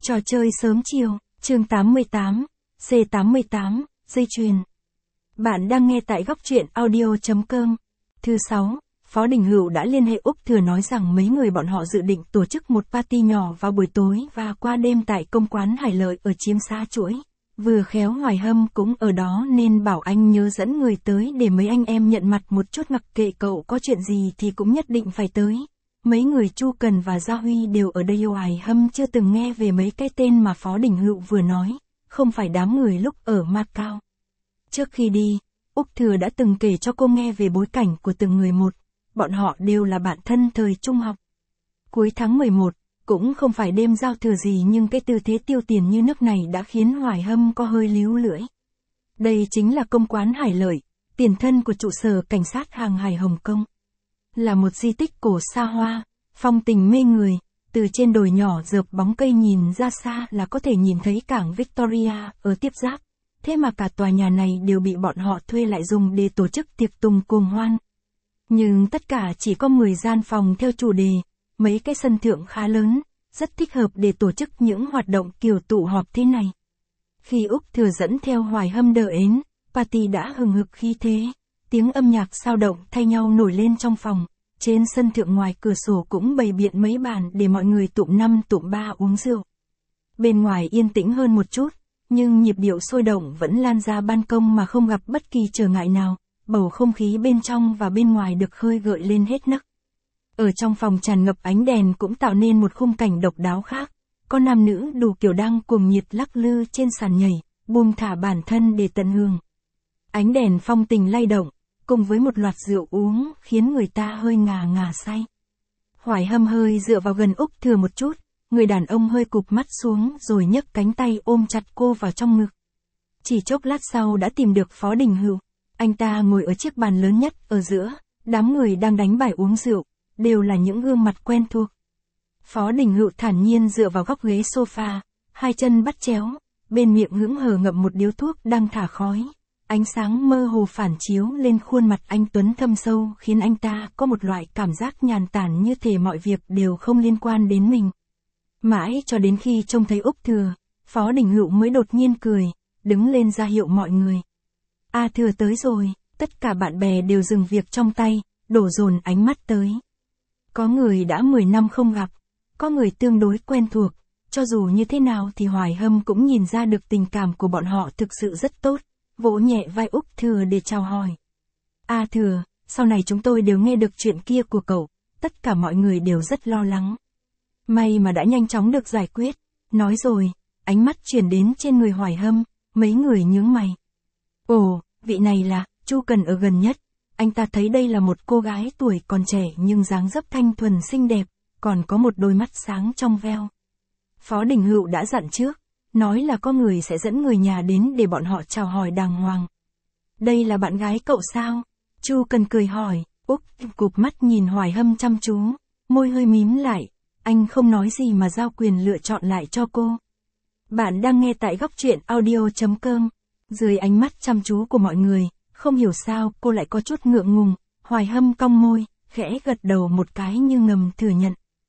Trò chơi sớm chiều, chương 88, C88, dây chuyền. Bạn đang nghe tại góc truyện audio.com. Thứ 6, Phó Đình Hữu đã liên hệ Úc Thừa nói rằng mấy người bọn họ dự định tổ chức một party nhỏ vào buổi tối và qua đêm tại công quán Hải Lợi ở Chiêm Xa Chuỗi. Vừa khéo Hoài Hâm cũng ở đó nên bảo anh nhớ dẫn người tới để mấy anh em nhận mặt một chút, mặc kệ cậu có chuyện gì thì cũng nhất định phải tới. Mấy người Chu Cần và Gia Huy đều ở đây. Hoài Hâm chưa từng nghe về mấy cái tên mà Phó Đình Hữu vừa nói, không phải đám người lúc ở Macau. Trước khi đi, Úc Thừa đã từng kể cho cô nghe về bối cảnh của từng người một, bọn họ đều là bạn thân thời trung học. Cuối tháng 11, cũng không phải đêm giao thừa gì nhưng cái tư thế tiêu tiền như nước này đã khiến Hoài Hâm có hơi líu lưỡi. Đây chính là công quán Hải Lợi, tiền thân của trụ sở cảnh sát hàng hải Hồng Kông. Là một di tích cổ xa hoa, phong tình mê người, từ trên đồi nhỏ dợp bóng cây nhìn ra xa là có thể nhìn thấy cảng Victoria ở tiếp giáp. Thế mà cả tòa nhà này đều bị bọn họ thuê lại dùng để tổ chức tiệc tùng cuồng hoan. Nhưng tất cả chỉ có 10 gian phòng theo chủ đề, mấy cái sân thượng khá lớn, rất thích hợp để tổ chức những hoạt động kiểu tụ họp thế này. Khi Úc Thừa dẫn theo Hoài Hâm đờ đến, party đã hừng hực khí thế, tiếng âm nhạc sao động thay nhau nổi lên trong phòng, trên sân thượng ngoài cửa sổ cũng bày biện mấy bàn để mọi người tụm 5 tụm 3 uống rượu. Bên ngoài yên tĩnh hơn một chút, nhưng nhịp điệu sôi động vẫn lan ra ban công mà không gặp bất kỳ trở ngại nào, bầu không khí bên trong và bên ngoài được khơi gợi lên hết nấc. Ở trong phòng tràn ngập ánh đèn cũng tạo nên một khung cảnh độc đáo khác, có nam nữ đủ kiểu đang cuồng nhiệt lắc lư trên sàn nhảy, buông thả bản thân để tận hưởng. Ánh đèn phong tình lay động, cùng với một loạt rượu uống khiến người ta hơi ngà ngà say. Hoài Hâm hơi dựa vào gần Úc Thừa một chút, người đàn ông hơi cụp mắt xuống rồi nhấc cánh tay ôm chặt cô vào trong ngực. Chỉ chốc lát sau đã tìm được Phó Đình Hữu, anh ta ngồi ở chiếc bàn lớn nhất ở giữa, đám người đang đánh bài uống rượu, đều là những gương mặt quen thuộc. Phó Đình Hữu thản nhiên dựa vào góc ghế sofa, hai chân bắt chéo, bên miệng hững hờ ngậm một điếu thuốc đang thả khói. Ánh sáng mơ hồ phản chiếu lên khuôn mặt anh tuấn thâm sâu khiến anh ta có một loại cảm giác nhàn tản như thể mọi việc đều không liên quan đến mình. Mãi cho đến khi trông thấy Úc Thừa, Phó Đình Hữu mới đột nhiên cười, đứng lên ra hiệu mọi người. A Thừa tới rồi, tất cả bạn bè đều dừng việc trong tay, đổ dồn ánh mắt tới. Có người đã 10 năm không gặp, có người tương đối quen thuộc, cho dù như thế nào thì Hoài Hâm cũng nhìn ra được tình cảm của bọn họ thực sự rất tốt, vỗ nhẹ vai Úc Thừa để chào hỏi. A Thừa, sau này chúng tôi đều nghe được chuyện kia của cậu, tất cả mọi người đều rất lo lắng. May mà đã nhanh chóng được giải quyết, nói rồi, ánh mắt chuyển đến trên người Hoài Hâm, mấy người nhướng mày. Ồ, vị này là, Chu Cần ở gần nhất, anh ta thấy đây là một cô gái tuổi còn trẻ nhưng dáng dấp thanh thuần xinh đẹp, còn có một đôi mắt sáng trong veo. Phó Đình Hữu đã dặn trước, nói là có người sẽ dẫn người nhà đến để bọn họ chào hỏi đàng hoàng. Đây là bạn gái cậu sao? Chu Cần cười hỏi, Úc cụp mắt nhìn Hoài Hâm chăm chú, môi hơi mím lại, anh không nói gì mà giao quyền lựa chọn lại cho cô. Bạn đang nghe tại góc truyện audio.com. Dưới ánh mắt chăm chú của mọi người, không hiểu sao cô lại có chút ngượng ngùng, Hoài Hâm cong môi, khẽ gật đầu một cái như ngầm thừa nhận.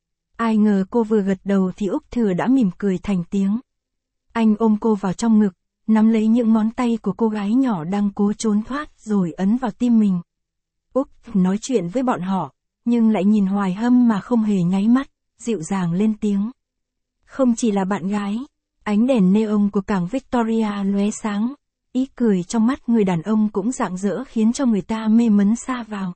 Ai ngờ cô vừa gật đầu thì Úc Thừa đã mỉm cười thành tiếng. Anh ôm cô vào trong ngực, nắm lấy những ngón tay của cô gái nhỏ đang cố trốn thoát rồi ấn vào tim mình. Úc nói chuyện với bọn họ, nhưng lại nhìn Hoài Hâm mà không hề nháy mắt, dịu dàng lên tiếng. Không chỉ là bạn gái, ánh đèn neon của cảng Victoria lóe sáng, ý cười trong mắt người đàn ông cũng rạng rỡ khiến cho người ta mê mẩn sa vào.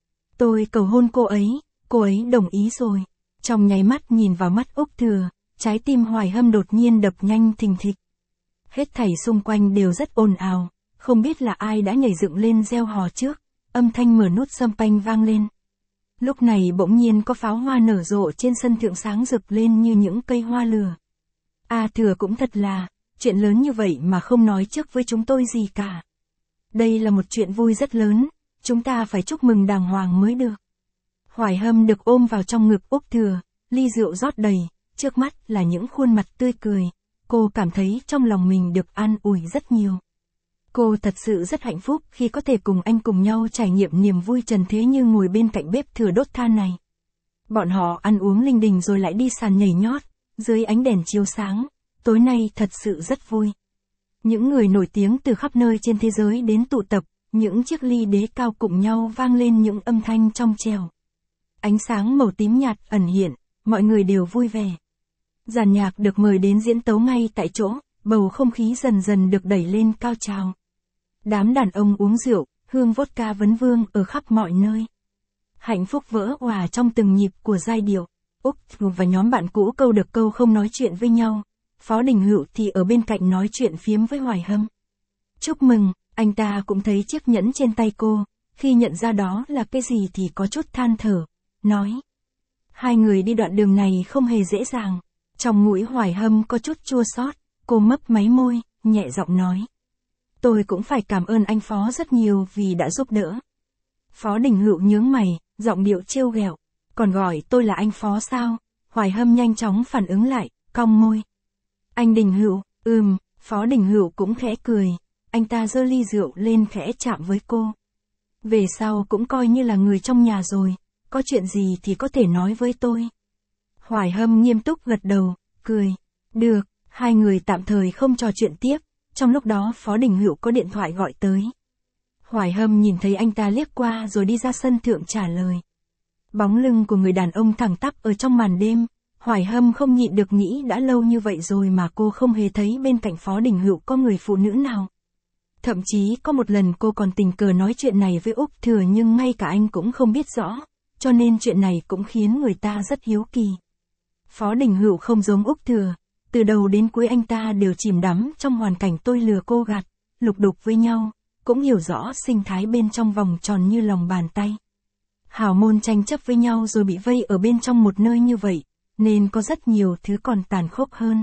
Tôi cầu hôn cô ấy đồng ý rồi. Trong nháy mắt nhìn vào mắt Úc Thừa, trái tim Hoài Hâm đột nhiên đập nhanh thình thịch. Hết thảy xung quanh đều rất ồn ào, không biết là ai đã nhảy dựng lên reo hò trước, âm thanh mở nút champagne vang lên. Lúc này bỗng nhiên có pháo hoa nở rộ trên sân thượng sáng rực lên như những cây hoa lửa. A Thừa cũng thật là, chuyện lớn như vậy mà không nói trước với chúng tôi gì cả. Đây là một chuyện vui rất lớn, chúng ta phải chúc mừng đàng hoàng mới được. Hoài Hâm được ôm vào trong ngực Úc Thừa, ly rượu rót đầy, trước mắt là những khuôn mặt tươi cười, cô cảm thấy trong lòng mình được an ủi rất nhiều. Cô thật sự rất hạnh phúc khi có thể cùng anh cùng nhau trải nghiệm niềm vui trần thế như ngồi bên cạnh bếp thừa đốt than này. Bọn họ ăn uống linh đình rồi lại đi sàn nhảy nhót, dưới ánh đèn chiếu sáng, tối nay thật sự rất vui. Những người nổi tiếng từ khắp nơi trên thế giới đến tụ tập, những chiếc ly đế cao cùng nhau vang lên những âm thanh trong trẻo. Ánh sáng màu tím nhạt ẩn hiện, mọi người đều vui vẻ. Dàn nhạc được mời đến diễn tấu ngay tại chỗ, bầu không khí dần dần được đẩy lên cao trào. Đám đàn ông uống rượu, hương vodka vấn vương ở khắp mọi nơi. Hạnh phúc vỡ òa trong từng nhịp của giai điệu. Úc và nhóm bạn cũ câu được câu không nói chuyện với nhau. Phó Đình Hữu thì ở bên cạnh nói chuyện phiếm với Hoài Hâm. Chúc mừng, anh ta cũng thấy chiếc nhẫn trên tay cô, khi nhận ra đó là cái gì thì có chút than thở, nói. Hai người đi đoạn đường này không hề dễ dàng. Trong mũi Hoài Hâm có chút chua xót, cô mấp máy môi, nhẹ giọng nói. Tôi cũng phải cảm ơn anh Phó rất nhiều vì đã giúp đỡ. Phó Đình Hữu nhướng mày, giọng điệu trêu ghẹo. Còn gọi tôi là anh Phó sao? Hoài Hâm nhanh chóng phản ứng lại, cong môi. Anh Đình Hữu, Phó Đình Hữu cũng khẽ cười. Anh ta giơ ly rượu lên khẽ chạm với cô. Về sau cũng coi như là người trong nhà rồi, có chuyện gì thì có thể nói với tôi. Hoài Hâm nghiêm túc gật đầu, cười. Được, hai người tạm thời không trò chuyện tiếp. Trong lúc đó Phó Đình Hữu có điện thoại gọi tới. Hoài Hâm nhìn thấy anh ta liếc qua rồi đi ra sân thượng trả lời. Bóng lưng của người đàn ông thẳng tắp ở trong màn đêm. Hoài Hâm không nhịn được nghĩ đã lâu như vậy rồi mà cô không hề thấy bên cạnh Phó Đình Hữu có người phụ nữ nào. Thậm chí có một lần cô còn tình cờ nói chuyện này với Úc Thừa nhưng ngay cả anh cũng không biết rõ, cho nên chuyện này cũng khiến người ta rất hiếu kỳ. Phó Đình Hữu không giống Úc Thừa, từ đầu đến cuối anh ta đều chìm đắm trong hoàn cảnh tôi lừa cô gạt, lục đục với nhau, cũng hiểu rõ sinh thái bên trong vòng tròn như lòng bàn tay. Hào môn tranh chấp với nhau rồi bị vây ở bên trong một nơi như vậy, nên có rất nhiều thứ còn tàn khốc hơn.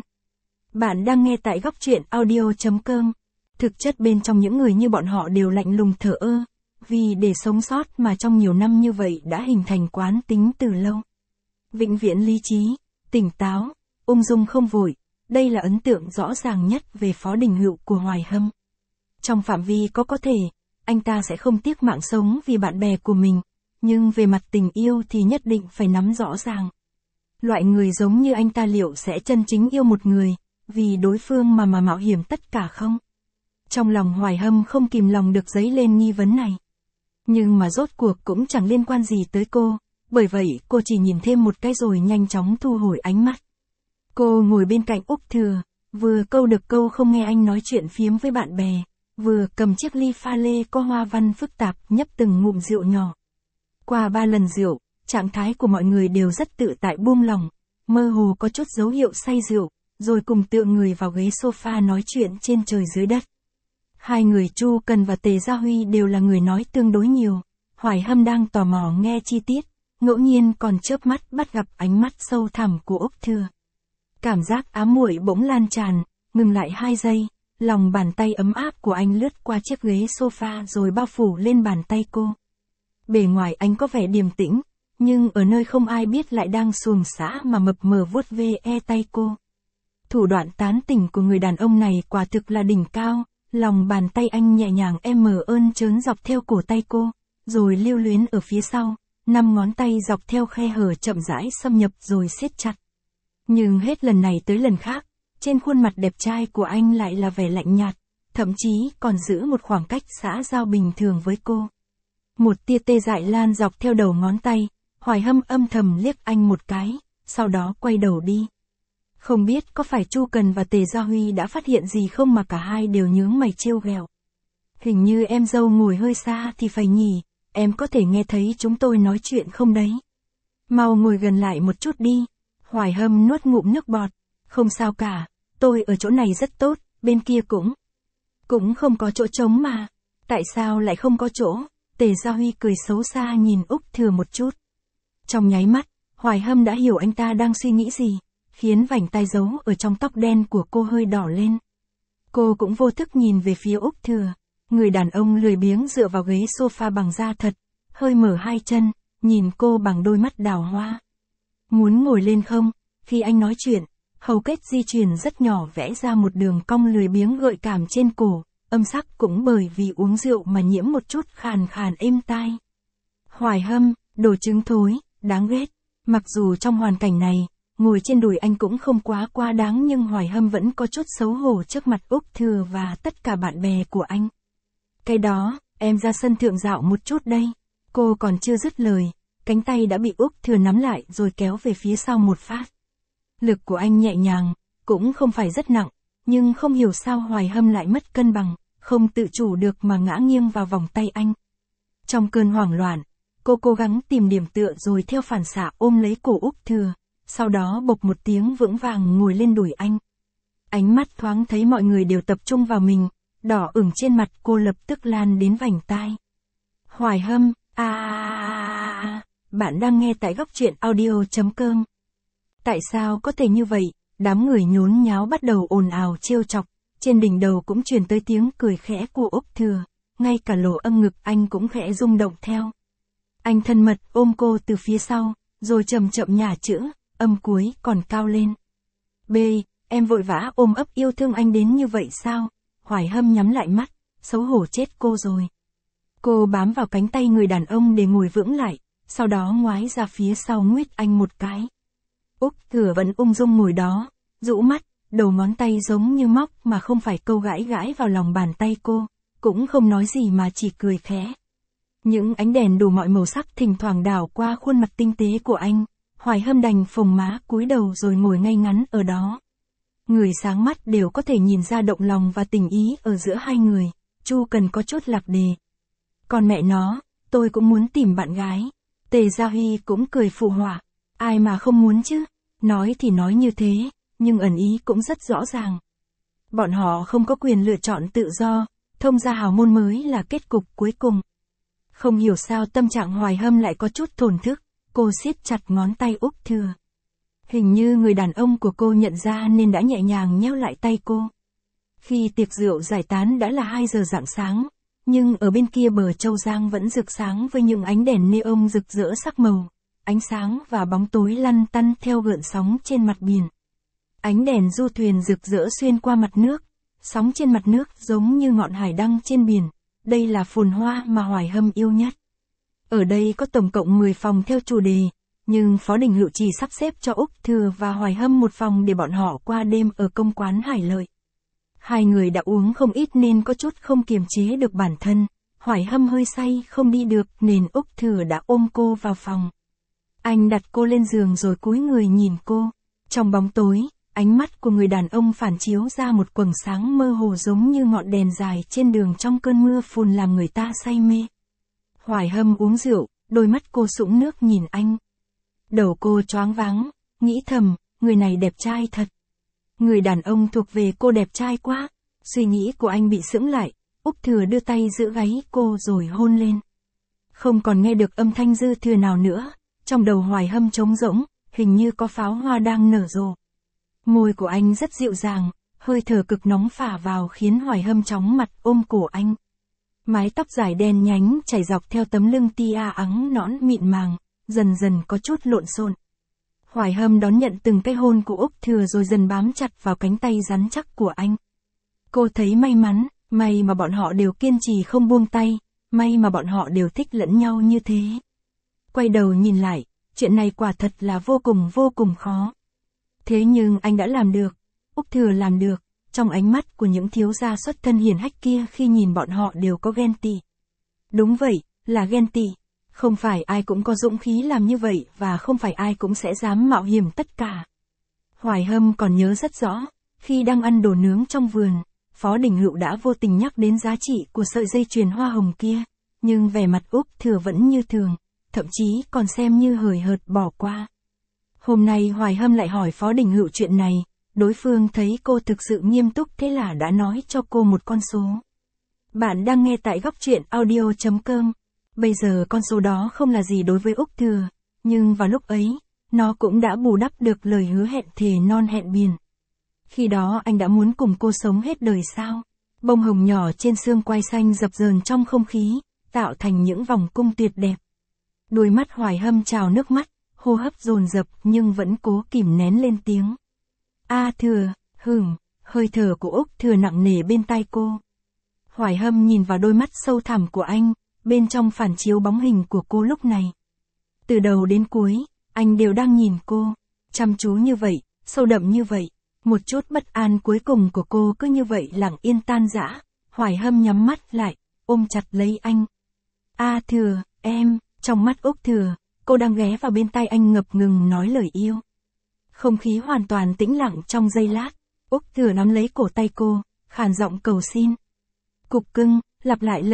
Bạn đang nghe tại góc truyện audio.com. Thực chất bên trong những người như bọn họ đều lạnh lùng thờ ơ, vì để sống sót mà trong nhiều năm như vậy đã hình thành quán tính từ lâu. Vĩnh viễn lý trí, tỉnh táo, ung dung không vội, đây là ấn tượng rõ ràng nhất về Phó Đình Hữu của Hoài Hâm. Trong phạm vi có thể, anh ta sẽ không tiếc mạng sống vì bạn bè của mình, nhưng về mặt tình yêu thì nhất định phải nắm rõ ràng. Loại người giống như anh ta liệu sẽ chân chính yêu một người, vì đối phương mà mạo hiểm tất cả không? Trong lòng Hoài Hâm không kìm lòng được dấy lên nghi vấn này. Nhưng mà rốt cuộc cũng chẳng liên quan gì tới cô, bởi vậy cô chỉ nhìn thêm một cái rồi nhanh chóng thu hồi ánh mắt. Cô ngồi bên cạnh Úc Thừa, vừa câu được câu không nghe anh nói chuyện phiếm với bạn bè, vừa cầm chiếc ly pha lê có hoa văn phức tạp nhấp từng ngụm rượu nhỏ. Qua 3 lần rượu, trạng thái của mọi người đều rất tự tại buông lỏng, mơ hồ có chút dấu hiệu say rượu, rồi cùng tựa người vào ghế sofa nói chuyện trên trời dưới đất. Hai người Chu Cần và Tề Gia Huy đều là người nói tương đối nhiều. Hoài Hâm đang tò mò nghe chi tiết, ngẫu nhiên còn chớp mắt bắt gặp ánh mắt sâu thẳm của Úc Thừa. Cảm giác ám muội bỗng lan tràn, ngừng lại 2 giây, lòng bàn tay ấm áp của anh lướt qua chiếc ghế sofa rồi bao phủ lên bàn tay cô. Bề ngoài anh có vẻ điềm tĩnh, nhưng ở nơi không ai biết lại đang xuồng xã mà mập mờ vuốt ve tay cô. Thủ đoạn tán tỉnh của người đàn ông này quả thực là đỉnh cao. Lòng bàn tay anh nhẹ nhàng ơn trớn dọc theo cổ tay cô, rồi lưu luyến ở phía sau, 5 ngón tay dọc theo khe hở chậm rãi xâm nhập rồi siết chặt. Nhưng hết lần này tới lần khác, trên khuôn mặt đẹp trai của anh lại là vẻ lạnh nhạt, thậm chí còn giữ một khoảng cách xã giao bình thường với cô. Một tia tê dại lan dọc theo đầu ngón tay, Hoài Hâm âm thầm liếc anh một cái, sau đó quay đầu đi. Không biết có phải Chu Cần và Tề Gia Huy đã phát hiện gì không mà cả hai đều nhướng mày trêu ghẹo. Hình như em dâu ngồi hơi xa thì phải nhỉ, em có thể nghe thấy chúng tôi nói chuyện không đấy? Mau ngồi gần lại một chút đi. Hoài Hâm nuốt ngụm nước bọt. Không sao cả, tôi ở chỗ này rất tốt, bên kia cũng không có chỗ trống mà. Tại sao lại không có chỗ? Tề Gia Huy cười xấu xa nhìn Úc Thừa một chút. Trong nháy mắt, Hoài Hâm đã hiểu anh ta đang suy nghĩ gì, khiến vành tai giấu ở trong tóc đen của cô hơi đỏ lên. Cô cũng vô thức nhìn về phía Úc Thừa, người đàn ông lười biếng dựa vào ghế sofa bằng da thật, hơi mở 2 chân, nhìn cô bằng đôi mắt đào hoa. Muốn ngồi lên không? Khi anh nói chuyện, hầu kết di chuyển rất nhỏ vẽ ra một đường cong lười biếng gợi cảm trên cổ, âm sắc cũng bởi vì uống rượu mà nhiễm một chút khàn khàn êm tai. Hoài Hâm, đồ trứng thối, đáng ghét. Mặc dù trong hoàn cảnh này, ngồi trên đùi anh cũng không quá đáng, nhưng Hoài Hâm vẫn có chút xấu hổ trước mặt Úc Thừa và tất cả bạn bè của anh. Cái đó, em ra sân thượng dạo một chút đây. Cô còn chưa dứt lời, cánh tay đã bị Úc Thừa nắm lại rồi kéo về phía sau một phát. Lực của anh nhẹ nhàng, cũng không phải rất nặng, nhưng không hiểu sao Hoài Hâm lại mất cân bằng, không tự chủ được mà ngã nghiêng vào vòng tay anh. Trong cơn hoảng loạn, cô cố gắng tìm điểm tựa rồi theo phản xạ ôm lấy cổ Úc Thừa, sau đó bộc một tiếng vững vàng ngồi lên đùi anh. Ánh mắt thoáng thấy mọi người đều tập trung vào mình, đỏ ửng trên mặt cô lập tức lan đến vành tai. Hoài Hâm, bạn đang nghe tại góc truyện audio.com. Tại sao có thể như vậy? Đám người nhốn nháo bắt đầu ồn ào trêu chọc, trên đỉnh đầu cũng truyền tới tiếng cười khẽ của Úc Thừa, ngay cả lỗ âm ngực anh cũng khẽ rung động theo. Anh thân mật ôm cô từ phía sau, rồi chậm chậm nhả chữ, âm cuối còn cao lên. B, em vội vã ôm ấp yêu thương anh đến như vậy sao? Hoài Hâm nhắm lại mắt, xấu hổ chết cô rồi. Cô bám vào cánh tay người đàn ông để ngồi vững lại, sau đó ngoái ra phía sau nguýt anh một cái. Úc Thừa vẫn ung dung ngồi đó, rũ mắt, đầu ngón tay giống như móc mà không phải câu gãi gãi vào lòng bàn tay cô, cũng không nói gì mà chỉ cười khẽ. Những ánh đèn đủ mọi màu sắc thỉnh thoảng đảo qua khuôn mặt tinh tế của anh, Hoài Hâm đành phồng má cúi đầu rồi ngồi ngay ngắn ở đó. Người sáng mắt đều có thể nhìn ra động lòng và tình ý ở giữa hai người, Chu Cần có chút lạc đề. Còn mẹ nó, tôi cũng muốn tìm bạn gái. Tề Gia Huy cũng cười phụ họa, ai mà không muốn chứ, nói thì nói như thế, nhưng ẩn ý cũng rất rõ ràng. Bọn họ không có quyền lựa chọn tự do, thông gia hào môn mới là kết cục cuối cùng. Không hiểu sao tâm trạng Hoài Hâm lại có chút thổn thức, cô siết chặt ngón tay Úc Thừa. Hình như người đàn ông của cô nhận ra nên đã nhẹ nhàng nheo lại tay cô. Khi tiệc rượu giải tán đã là 2 giờ rạng sáng, nhưng ở bên kia bờ Châu Giang vẫn rực sáng với những ánh đèn neon rực rỡ sắc màu, ánh sáng và bóng tối lăn tăn theo gợn sóng trên mặt biển. Ánh đèn du thuyền rực rỡ xuyên qua mặt nước, sóng trên mặt nước giống như ngọn hải đăng trên biển, đây là phồn hoa mà Hoài Hâm yêu nhất. Ở đây có tổng cộng 10 phòng theo chủ đề, nhưng Phó Đình Hựu chỉ sắp xếp cho Úc Thừa và Hoài Hâm một phòng để bọn họ qua đêm ở công quán Hải Lợi. Hai người đã uống không ít nên có chút không kiềm chế được bản thân, Hoài Hâm hơi say không đi được nên Úc Thừa đã ôm cô vào phòng. Anh đặt cô lên giường rồi cúi người nhìn cô. Trong bóng tối, ánh mắt của người đàn ông phản chiếu ra một quầng sáng mơ hồ giống như ngọn đèn dài trên đường trong cơn mưa phùn làm người ta say mê. Hoài Hâm uống rượu, đôi mắt cô sũng nước nhìn anh. Đầu cô choáng váng, nghĩ thầm, người này đẹp trai thật. Người đàn ông thuộc về cô đẹp trai quá. Suy nghĩ của anh bị sững lại, Úc Thừa đưa tay giữ gáy cô rồi hôn lên. Không còn nghe được âm thanh dư thừa nào nữa, trong đầu Hoài Hâm trống rỗng, hình như có pháo hoa đang nở rộ. Môi của anh rất dịu dàng, hơi thở cực nóng phả vào khiến Hoài Hâm chóng mặt ôm cổ anh. Mái tóc dài đen nhánh chảy dọc theo tấm lưng tia ắng nõn mịn màng, dần dần có chút lộn xộn. Hoài Hâm đón nhận từng cái hôn của Úc Thừa rồi dần bám chặt vào cánh tay rắn chắc của anh. Cô thấy may mắn, may mà bọn họ đều kiên trì không buông tay, may mà bọn họ đều thích lẫn nhau như thế. Quay đầu nhìn lại, chuyện này quả thật là vô cùng khó. Thế nhưng anh đã làm được, Úc Thừa làm được, trong ánh mắt của những thiếu gia xuất thân hiển hách kia khi nhìn bọn họ đều có ghen tị. Đúng vậy, là ghen tị. Không phải ai cũng có dũng khí làm như vậy và không phải ai cũng sẽ dám mạo hiểm tất cả. Hoài Hâm còn nhớ rất rõ, khi đang ăn đồ nướng trong vườn, Phó Đình Hựu đã vô tình nhắc đến giá trị của sợi dây chuyền hoa hồng kia, nhưng vẻ mặt Úc Thừa vẫn như thường, thậm chí còn xem như hời hợt bỏ qua. Hôm nay Hoài Hâm lại hỏi Phó Đình Hựu chuyện này, đối phương thấy cô thực sự nghiêm túc thế là đã nói cho cô một con số. Bạn đang nghe tại góc truyện audio.com. Bây giờ con số đó không là gì đối với Úc Thừa, nhưng vào lúc ấy, nó cũng đã bù đắp được lời hứa hẹn thề non hẹn biển. Khi đó anh đã muốn cùng cô sống hết đời sao? Bông hồng nhỏ trên xương quai xanh dập dờn trong không khí, tạo thành những vòng cung tuyệt đẹp. Đôi mắt Hoài Hâm trào nước mắt, hô hấp dồn dập nhưng vẫn cố kìm nén lên tiếng. Thừa, hơi thở của Úc Thừa nặng nề bên tai cô. Hoài Hâm nhìn vào đôi mắt sâu thẳm của anh, bên trong phản chiếu bóng hình của cô lúc này. Từ đầu đến cuối, anh đều đang nhìn cô. Chăm chú như vậy, sâu đậm như vậy, một chút bất an cuối cùng của cô cứ như vậy lặng yên tan rã. Hoài Hâm nhắm mắt lại, ôm chặt lấy anh. A Thừa, em, trong mắt Úc Thừa, cô đang ghé vào bên tai anh ngập ngừng nói lời yêu. Không khí hoàn toàn tĩnh lặng trong giây lát, Úc Thừa nắm lấy cổ tay cô, khàn giọng cầu xin. Cục cưng, lặp lại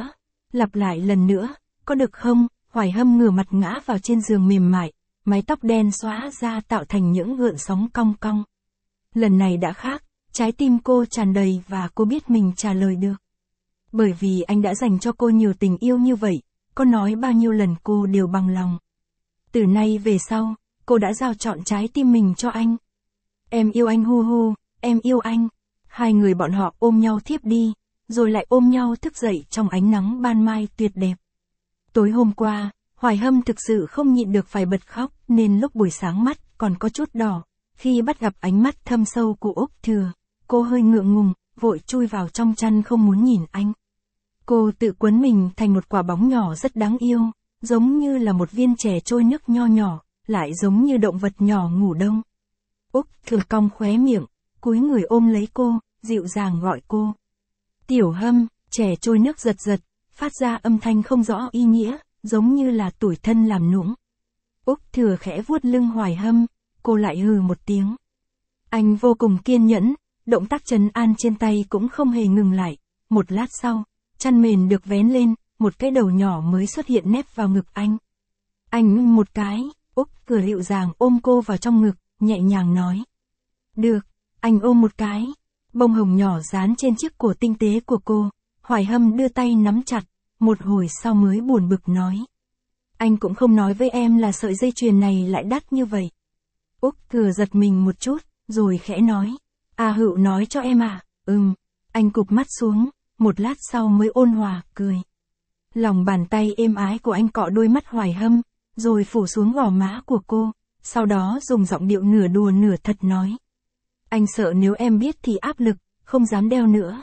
lần nữa, có được không? Hoài Hâm ngửa mặt ngã vào trên giường mềm mại, mái tóc đen xóa ra tạo thành những gợn sóng cong cong. Lần này đã khác, trái tim cô tràn đầy và cô biết mình trả lời được. Bởi vì anh đã dành cho cô nhiều tình yêu như vậy, có nói bao nhiêu lần cô đều bằng lòng. Từ nay về sau, cô đã giao trọn trái tim mình cho anh. Em yêu anh hu hu, em yêu anh. Hai người bọn họ ôm nhau thiếp đi, rồi lại ôm nhau thức dậy trong ánh nắng ban mai tuyệt đẹp. Tối hôm qua, Hoài Hâm thực sự không nhịn được phải bật khóc nên lúc buổi sáng mắt còn có chút đỏ. Khi bắt gặp ánh mắt thâm sâu của Úc Thừa, cô hơi ngượng ngùng, vội chui vào trong chăn không muốn nhìn anh. Cô tự quấn mình thành một quả bóng nhỏ rất đáng yêu, giống như là một viên chè trôi nước nho nhỏ, lại giống như động vật nhỏ ngủ đông. Úc Thừa cong khóe miệng, cúi người ôm lấy cô, dịu dàng gọi cô. Tiểu Hâm, chè trôi nước giật giật, phát ra âm thanh không rõ ý nghĩa, giống như là tủi thân làm nũng. Úc Thừa khẽ vuốt lưng Hoài Hâm, cô lại hừ một tiếng. Anh vô cùng kiên nhẫn, động tác trấn an trên tay cũng không hề ngừng lại. Một lát sau, chăn mền được vén lên, một cái đầu nhỏ mới xuất hiện nép vào ngực anh. Anh một cái, Úc Thừa dịu dàng ôm cô vào trong ngực, nhẹ nhàng nói. Được, anh ôm một cái. Bông hồng nhỏ dán trên chiếc cổ tinh tế của cô, Hoài Hâm đưa tay nắm chặt, một hồi sau mới buồn bực nói. Anh cũng không nói với em là sợi dây chuyền này lại đắt như vậy. Úc Thừa giật mình một chút, rồi khẽ nói. À Hữu nói cho em à, anh cụp mắt xuống, một lát sau mới ôn hòa, cười. Lòng bàn tay êm ái của anh cọ đôi mắt Hoài Hâm, rồi phủ xuống gò má của cô, sau đó dùng giọng điệu nửa đùa nửa thật nói. Anh sợ nếu em biết thì áp lực, không dám đeo nữa.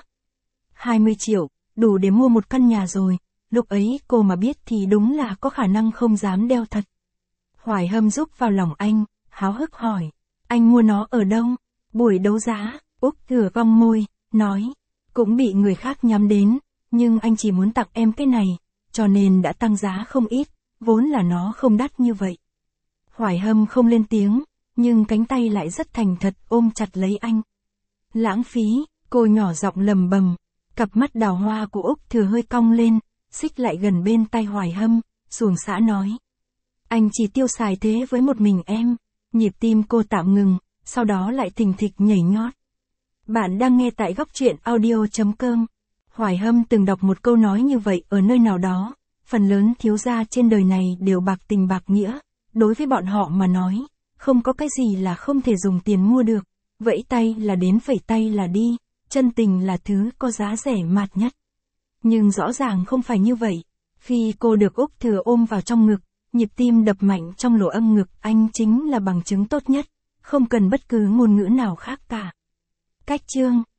20 triệu, đủ để mua một căn nhà rồi, lúc ấy cô mà biết thì đúng là có khả năng không dám đeo thật. Hoài Hâm rúc vào lòng anh, háo hức hỏi. Anh mua nó ở đâu? Buổi đấu giá, Úc Thừa cong môi, nói. Cũng bị người khác nhắm đến, nhưng anh chỉ muốn tặng em cái này, cho nên đã tăng giá không ít, vốn là nó không đắt như vậy. Hoài Hâm không lên tiếng, nhưng cánh tay lại rất thành thật ôm chặt lấy anh. Lãng phí, cô nhỏ giọng lầm bầm, cặp mắt đào hoa của Úc Thừa hơi cong lên, xích lại gần bên tay Hoài Hâm, xuồng xã nói. Anh chỉ tiêu xài thế với một mình em. Nhịp tim cô tạm ngừng, sau đó lại thình thịch nhảy nhót. Bạn đang nghe tại góc truyện audio.com. Hoài Hâm từng đọc một câu nói như vậy ở nơi nào đó, phần lớn thiếu gia trên đời này đều bạc tình bạc nghĩa, đối với bọn họ mà nói, không có cái gì là không thể dùng tiền mua được, vẫy tay là đến phẩy tay là đi, chân tình là thứ có giá rẻ mạt nhất. Nhưng rõ ràng không phải như vậy, khi cô được Úc Thừa ôm vào trong ngực, nhịp tim đập mạnh trong lỗ âm ngực anh chính là bằng chứng tốt nhất, không cần bất cứ ngôn ngữ nào khác cả. Cách chương